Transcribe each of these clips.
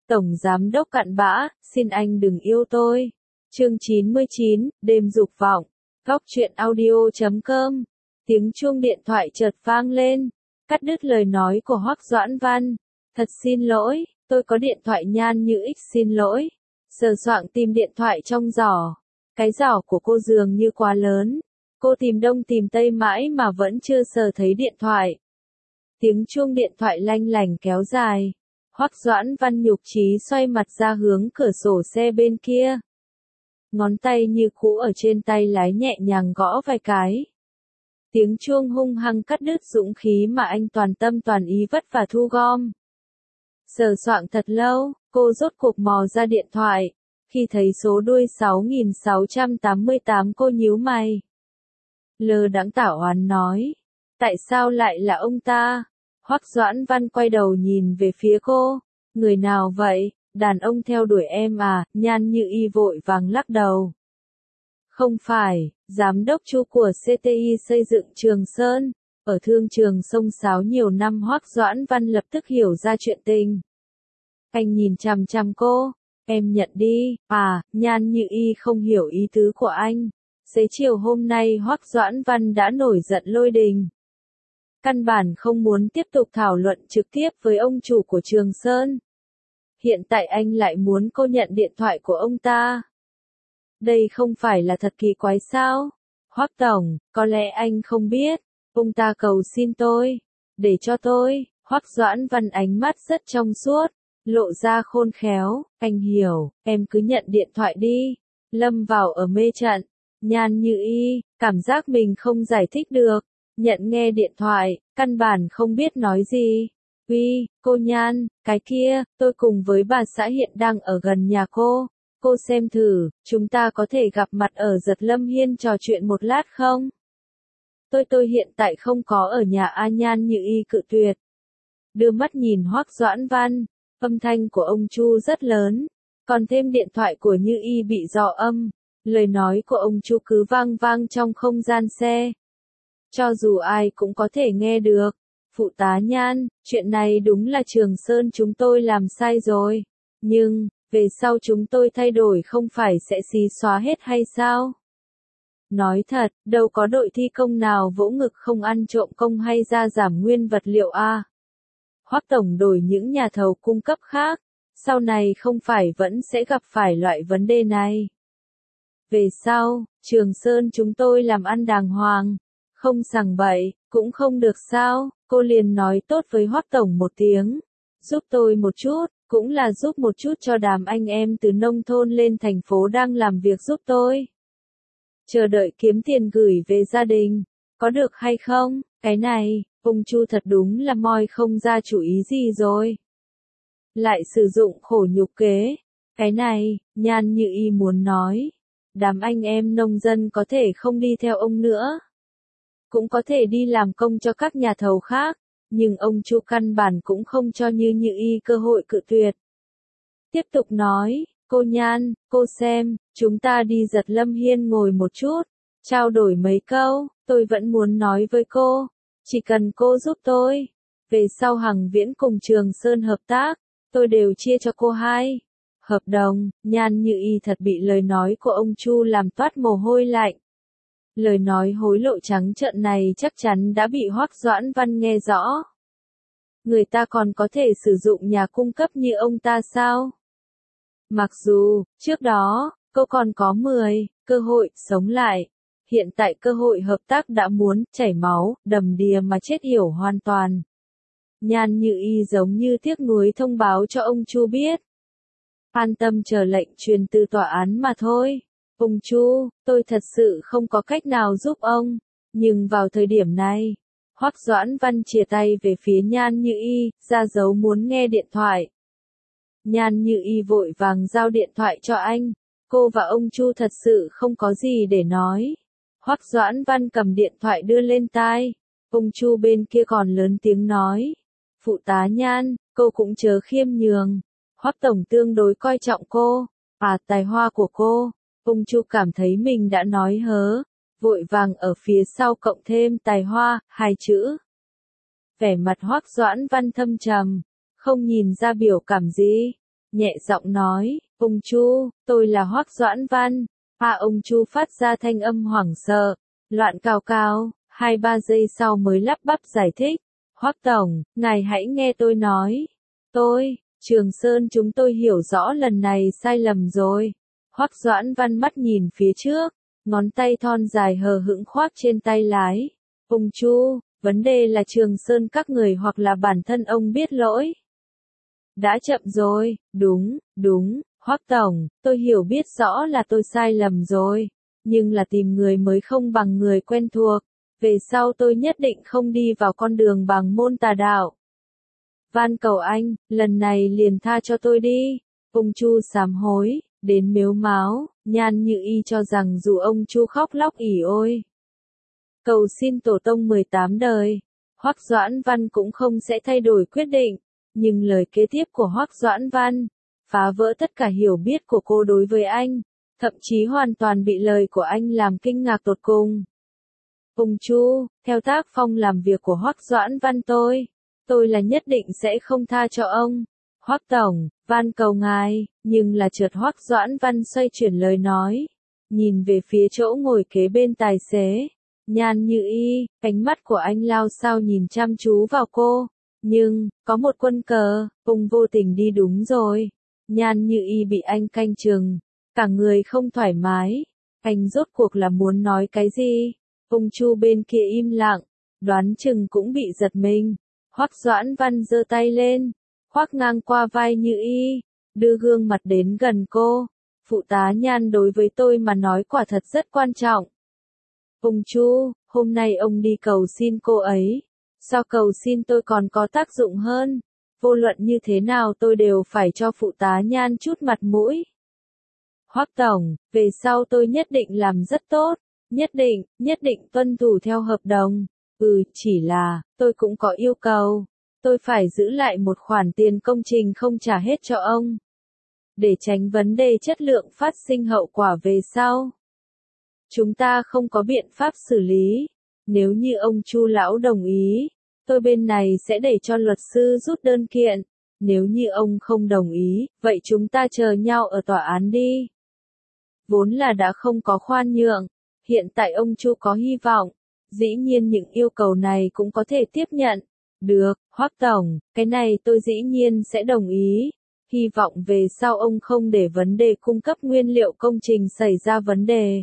Tổng Giám đốc cặn bã, xin anh đừng yêu tôi. Chương 99, đêm dục vọng. Góc truyện audio.com. Tiếng chuông điện thoại chợt vang lên, cắt đứt lời nói của Hoắc Doãn Văn. Thật xin lỗi, tôi có điện thoại Nhan Như X xin lỗi. Sờ soạng tìm điện thoại trong giỏ. Cái giỏ của cô dường như quá lớn. Cô tìm đông tìm tây mãi mà vẫn chưa sờ thấy điện thoại. Tiếng chuông điện thoại lanh lảnh kéo dài. Hoắc Doãn Văn nhục chí xoay mặt ra hướng cửa sổ xe bên kia. Ngón tay như cũ ở trên tay lái nhẹ nhàng gõ vài cái. Tiếng chuông hung hăng cắt đứt dũng khí mà anh toàn tâm toàn ý vất vả thu gom. Sờ soạng thật lâu, cô rốt cuộc mò ra điện thoại. Khi thấy số đuôi 6688 cô nhíu mày. Lơ đãng tả oán nói. Tại sao lại là ông ta? Hoắc Doãn Văn quay đầu nhìn về phía cô. Người nào vậy? Đàn ông theo đuổi em à? Nhan Như Y vội vàng lắc đầu. Không phải, giám đốc Chu của CTI xây dựng Trường Sơn. Ở thương trường sông Sáo nhiều năm. Hoắc Doãn Văn lập tức hiểu ra chuyện tình. Anh nhìn chằm chằm cô. Em nhận đi. À, Nhan Như Y không hiểu ý tứ của anh. Xế chiều hôm nay Hoắc Doãn Văn đã nổi giận lôi đình. Căn bản không muốn tiếp tục thảo luận trực tiếp với ông chủ của Trường Sơn. Hiện tại anh lại muốn cô nhận điện thoại của ông ta. Đây không phải là thật kỳ quái sao? Hoắc Tổng, có lẽ anh không biết. Ông ta cầu xin tôi. Để cho tôi. Hoắc Doãn Văn ánh mắt rất trong suốt. Lộ ra khôn khéo. Anh hiểu, em cứ nhận điện thoại đi. Lâm vào ở mê trận. Nhan Như Y, cảm giác mình không giải thích được. Nhận nghe điện thoại, căn bản không biết nói gì. Uy, cô Nhan, cái kia, tôi cùng với bà xã hiện đang ở gần nhà cô. Cô xem thử, chúng ta có thể gặp mặt ở Giật Lâm Hiên trò chuyện một lát không? Tôi hiện tại không có ở nhà A. Nhan Như Y cự tuyệt. Đưa mắt nhìn Hoắc Doãn Văn, âm thanh của ông Chu rất lớn, còn thêm điện thoại của Như Y bị dò âm. Lời nói của ông Chu cứ vang vang trong không gian xe. Cho dù ai cũng có thể nghe được. Phụ tá Nhan, chuyện này đúng là Trường Sơn chúng tôi làm sai rồi. Nhưng, về sau chúng tôi thay đổi không phải sẽ xí xóa hết hay sao? Nói thật, đâu có đội thi công nào vỗ ngực không ăn trộm công hay ra giảm nguyên vật liệu a. Hoắc Tổng đổi những nhà thầu cung cấp khác, sau này không phải vẫn sẽ gặp phải loại vấn đề này. Về sau, Trường Sơn chúng tôi làm ăn đàng hoàng, không sằng bậy, cũng không được sao, cô liền nói tốt với Hoắc Tổng một tiếng, giúp tôi một chút, cũng là giúp một chút cho đám anh em từ nông thôn lên thành phố đang làm việc giúp tôi. Chờ đợi kiếm tiền gửi về gia đình, có được hay không? Cái này, ông Chu thật đúng là moi không ra chủ ý gì rồi. Lại sử dụng khổ nhục kế. Cái này, Nhan Như Y muốn nói. Đám anh em nông dân có thể không đi theo ông nữa. Cũng có thể đi làm công cho các nhà thầu khác. Nhưng ông Chu căn bản cũng không cho Như Y cơ hội cự tuyệt. Tiếp tục nói, cô Nhan, cô xem, chúng ta đi Giật Lâm Hiên ngồi một chút. Trao đổi mấy câu, tôi vẫn muốn nói với cô. Chỉ cần cô giúp tôi. Về sau Hằng Viễn cùng Trường Sơn hợp tác, tôi đều chia cho cô 2 hợp đồng. Nhan Như Y thật bị lời nói của ông Chu làm toát mồ hôi lạnh. Lời nói hối lộ trắng trợn này chắc chắn đã bị Hoắc Doãn Văn nghe rõ. Người ta còn có thể sử dụng nhà cung cấp như ông ta sao? Mặc dù, trước đó, cô còn có 10 cơ hội sống lại. Hiện tại cơ hội hợp tác đã muốn chảy máu, đầm đìa mà chết yểu hoàn toàn. Nhan Như Y giống như tiếc nuối thông báo cho ông Chu biết. An tâm chờ lệnh truyền từ tòa án mà thôi. Ông Chu, tôi thật sự không có cách nào giúp ông. Nhưng vào thời điểm này, Hoắc Doãn Văn chìa tay về phía Nhan Như Y, ra dấu muốn nghe điện thoại. Nhan Như Y vội vàng giao điện thoại cho anh. Cô và ông Chu thật sự không có gì để nói. Hoắc Doãn Văn cầm điện thoại đưa lên tai. Ông Chu bên kia còn lớn tiếng nói. Phụ tá Nhan, cô cũng chớ khiêm nhường. Hoắc Tổng tương đối coi trọng cô. À, tài hoa của cô. Ông Chu cảm thấy mình đã nói hớ. Vội vàng ở phía sau cộng thêm tài hoa, 2 chữ. Vẻ mặt Hoắc Doãn Văn thâm trầm. Không nhìn ra biểu cảm gì. nhẹ giọng nói, ông Chu, tôi là Hoắc Doãn Văn. Ông Chu phát ra thanh âm hoảng sợ, loạn cào cào, 2-3 giây sau mới lắp bắp giải thích, Hoắc Tổng, ngài hãy nghe tôi nói. Trường Sơn chúng tôi hiểu rõ lần này sai lầm rồi. Hoắc Doãn Văn mắt nhìn phía trước, ngón tay thon dài hờ hững khoác trên tay lái. Ông Chu, vấn đề là Trường Sơn các người hoặc là bản thân ông biết lỗi. Đã chậm rồi, đúng, Hoắc Tổng, tôi hiểu biết rõ là tôi sai lầm rồi, nhưng là tìm người mới không bằng người quen thuộc, về sau tôi nhất định không đi vào con đường bằng môn tà đạo. Van cầu anh, lần này liền tha cho tôi đi. Ông Chu sám hối, đến mếu máo, Nhan Như Y cho rằng dù ông Chu khóc lóc ỉ ôi, cầu xin tổ tông 18 đời, Hoắc Doãn Văn cũng không sẽ thay đổi quyết định, nhưng lời kế tiếp của Hoắc Doãn Văn phá vỡ tất cả hiểu biết của cô đối với anh, thậm chí hoàn toàn bị lời của anh làm kinh ngạc tột cùng. Ông Chu, theo tác phong làm việc của Hoắc Doãn Văn tôi là nhất định sẽ không tha cho ông. Hoắc Tổng, van cầu ngài, nhưng là chợt Hoắc Doãn Văn xoay chuyển lời nói, nhìn về phía chỗ ngồi kế bên tài xế. Nhan Như Y, ánh mắt của anh lao sao nhìn chăm chú vào cô, nhưng, có một quân cờ, ông vô tình đi đúng rồi. Nhan Như Y bị anh canh chừng, cả người không thoải mái, anh rốt cuộc là muốn nói cái gì? Ông Chu bên kia im lặng, đoán chừng cũng bị giật mình. Hoắc Doãn Văn giơ tay lên, khoác ngang qua vai Như Y, đưa gương mặt đến gần cô. Phụ tá Nhan đối với tôi mà nói quả thật rất quan trọng. Ông Chu, hôm nay ông đi cầu xin cô ấy, sao cầu xin tôi còn có tác dụng hơn? Vô luận như thế nào tôi đều phải cho phụ tá Nhan chút mặt mũi. Hoắc Tổng, về sau tôi nhất định làm rất tốt, nhất định tuân thủ theo hợp đồng. Chỉ là, tôi cũng có yêu cầu, tôi phải giữ lại một khoản tiền công trình không trả hết cho ông, để tránh vấn đề chất lượng phát sinh hậu quả về sau. Chúng ta không có biện pháp xử lý, nếu như ông Chu lão đồng ý, tôi bên này sẽ để cho luật sư rút đơn kiện, nếu như ông không đồng ý, vậy chúng ta chờ nhau ở tòa án đi. Vốn là đã không có khoan nhượng, hiện tại ông Chu có hy vọng, dĩ nhiên những yêu cầu này cũng có thể tiếp nhận. Được, Hoắc Tổng, cái này tôi dĩ nhiên sẽ đồng ý. Hy vọng về sau ông không để vấn đề cung cấp nguyên liệu công trình xảy ra vấn đề.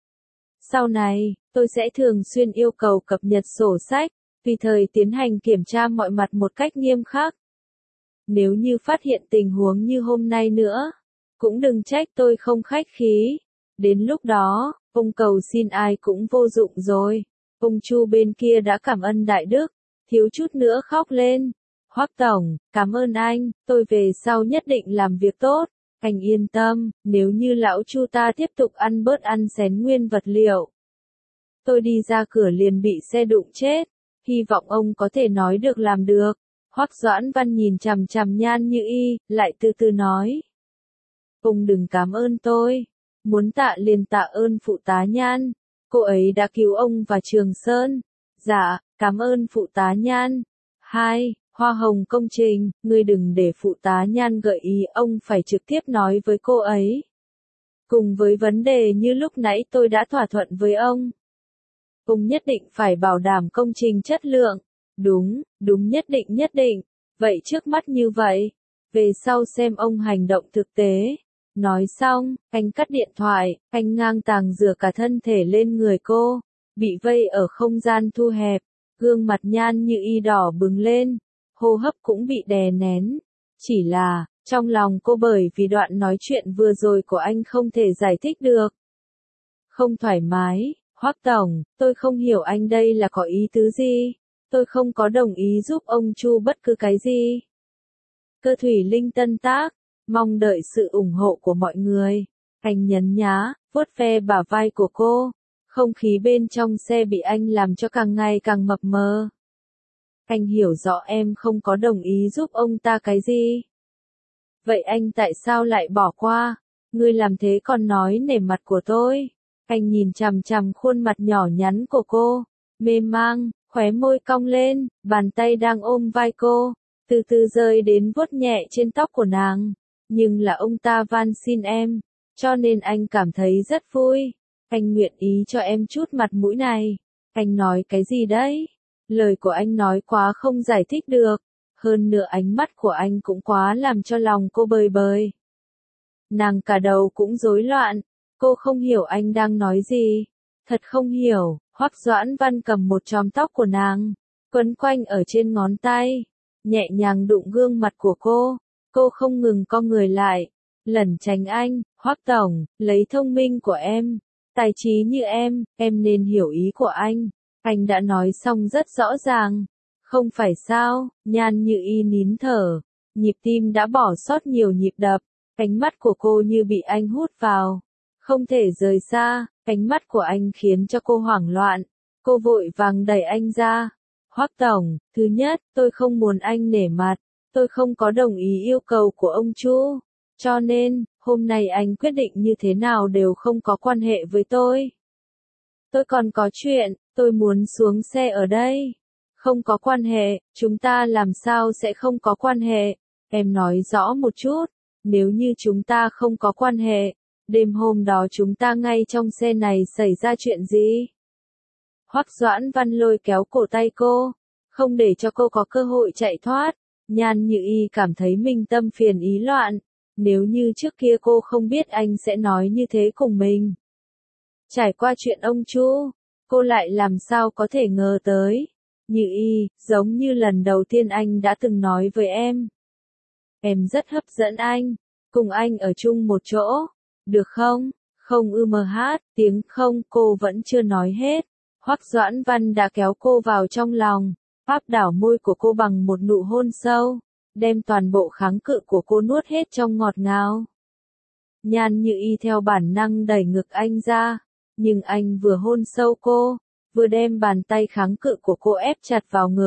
Sau này, tôi sẽ thường xuyên yêu cầu cập nhật sổ sách, tùy thời tiến hành kiểm tra mọi mặt một cách nghiêm khắc. Nếu như phát hiện tình huống như hôm nay nữa, cũng đừng trách tôi không khách khí. Đến lúc đó, ông cầu xin ai cũng vô dụng rồi. Ông Chu bên kia đã cảm ơn đại đức, thiếu chút nữa khóc lên. Hoắc Tổng, cảm ơn anh, tôi về sau nhất định làm việc tốt. Anh yên tâm, nếu như lão Chu ta tiếp tục ăn bớt ăn xén nguyên vật liệu, tôi đi ra cửa liền bị xe đụng chết. Hy vọng ông có thể nói được làm được. Hoắc Doãn Văn nhìn chằm chằm Nhan Như Y, lại từ từ nói. Ông đừng cảm ơn tôi, muốn tạ liền tạ ơn phụ tá Nhan, cô ấy đã cứu ông và Trường Sơn. Dạ, cảm ơn phụ tá Nhan. 2. Hoa hồng công trình, ngươi đừng để phụ tá Nhan gợi ý ông phải trực tiếp nói với cô ấy. Cùng với vấn đề như lúc nãy tôi đã thỏa thuận với ông. Ông nhất định phải bảo đảm công trình chất lượng. Đúng, nhất định. Vậy trước mắt như vậy, về sau xem ông hành động thực tế. Nói xong, anh cắt điện thoại, anh ngang tàng dựa cả thân thể lên người cô, bị vây ở không gian thu hẹp, gương mặt Nhan Như Y đỏ bừng lên, hô hấp cũng bị đè nén. Chỉ là, trong lòng cô bởi vì đoạn nói chuyện vừa rồi của anh không thể giải thích được. Không thoải mái, Hoắc Tổng, tôi không hiểu anh đây là có ý tứ gì, tôi không có đồng ý giúp ông Chu bất cứ cái gì. Cơ Thủy Linh tân tác, mong đợi sự ủng hộ của mọi người. Anh nhấn nhá, vuốt ve bả vai của cô. Không khí bên trong xe bị anh làm cho càng ngày càng mập mờ. Anh hiểu rõ em không có đồng ý giúp ông ta cái gì. Vậy anh tại sao lại bỏ qua? Ngươi làm thế còn nói nể mặt của tôi. Anh nhìn chằm chằm khuôn mặt nhỏ nhắn của cô, mê mang, khóe môi cong lên, bàn tay đang ôm vai cô, từ từ rơi đến vuốt nhẹ trên tóc của nàng. nhưng là ông ta van xin em, cho nên anh cảm thấy rất vui. Anh nguyện ý cho em chút mặt mũi này. Anh nói cái gì đấy? Lời của anh nói quá không giải thích được. Hơn nữa ánh mắt của anh cũng quá làm cho lòng cô bời bời. Nàng cả đầu cũng rối loạn. Cô không hiểu anh đang nói gì. Thật không hiểu. Hoắc Doãn Văn cầm một chòm tóc của nàng, quấn quanh ở trên ngón tay, nhẹ nhàng đụng gương mặt của cô. Cô không ngừng co người lại, lẩn tránh anh. Hoắc tổng, lấy thông minh của em, tài trí như em nên hiểu ý của anh. Anh đã nói xong rất rõ ràng. Không phải sao? Nhan Như Y nín thở, nhịp tim đã bỏ sót nhiều nhịp đập. Ánh mắt của cô như bị anh hút vào, không thể rời xa. Ánh mắt của anh khiến cho cô hoảng loạn. Cô vội vàng đẩy anh ra. Hoắc tổng, thứ nhất, tôi không muốn anh nể mặt. Tôi không có đồng ý yêu cầu của ông Chu. Cho nên, hôm nay anh quyết định như thế nào đều không có quan hệ với tôi. Tôi còn có chuyện, tôi muốn xuống xe ở đây. Không có quan hệ, chúng ta làm sao sẽ không có quan hệ? Em nói rõ một chút, nếu như chúng ta không có quan hệ, đêm hôm đó chúng ta ngay trong xe này xảy ra chuyện gì? Hoắc Doãn Văn lôi kéo cổ tay cô, không để cho cô có cơ hội chạy thoát. Nhan Như Y cảm thấy mình tâm phiền ý loạn. Nếu như trước kia cô không biết anh sẽ nói như thế cùng mình. Trải qua chuyện ông Chu, cô lại làm sao có thể ngờ tới. Như Y, giống như lần đầu tiên anh đã từng nói với em. Em rất hấp dẫn anh, cùng anh ở chung một chỗ, được không? Không tiếng không, cô vẫn chưa nói hết. Hoắc Doãn Văn đã kéo cô vào trong lòng, áp đảo môi của cô bằng một nụ hôn sâu, đem toàn bộ kháng cự của cô nuốt hết trong ngọt ngào. Nhan Như Y theo bản năng đẩy ngực anh ra, nhưng anh vừa hôn sâu cô, vừa đem bàn tay kháng cự của cô ép chặt vào ngực.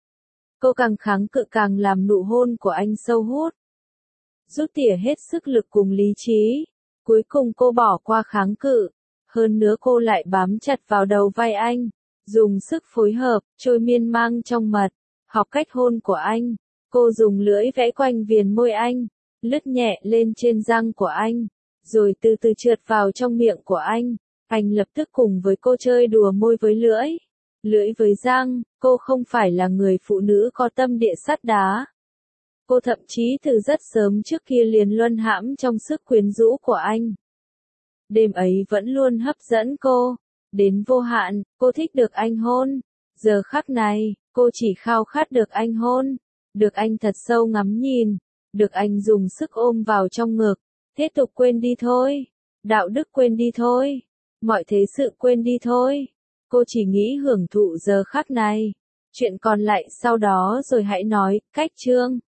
Cô càng kháng cự càng làm nụ hôn của anh sâu hút. Rút tỉa hết sức lực cùng lý trí, cuối cùng cô bỏ qua kháng cự. Hơn nữa cô lại bám chặt vào đầu vai anh, dùng sức phối hợp, trôi miên mang trong mật, học cách hôn của anh. Cô dùng lưỡi vẽ quanh viền môi anh, lướt nhẹ lên trên răng của anh, rồi từ từ trượt vào trong miệng của anh. Anh lập tức cùng với cô chơi đùa môi với lưỡi, lưỡi với răng. Cô không phải là người phụ nữ có tâm địa sắt đá. Cô thậm chí từ rất sớm trước kia liền luân hãm trong sức quyến rũ của anh. Đêm ấy vẫn luôn hấp dẫn cô, đến vô hạn. Cô thích được anh hôn. Giờ khắc này, cô chỉ khao khát được anh hôn, được anh thật sâu ngắm nhìn, được anh dùng sức ôm vào trong ngực. Thế tục quên đi thôi, đạo đức quên đi thôi, mọi thế sự quên đi thôi. Cô chỉ nghĩ hưởng thụ giờ khắc này. Chuyện còn lại sau đó rồi hãy nói. Cách chương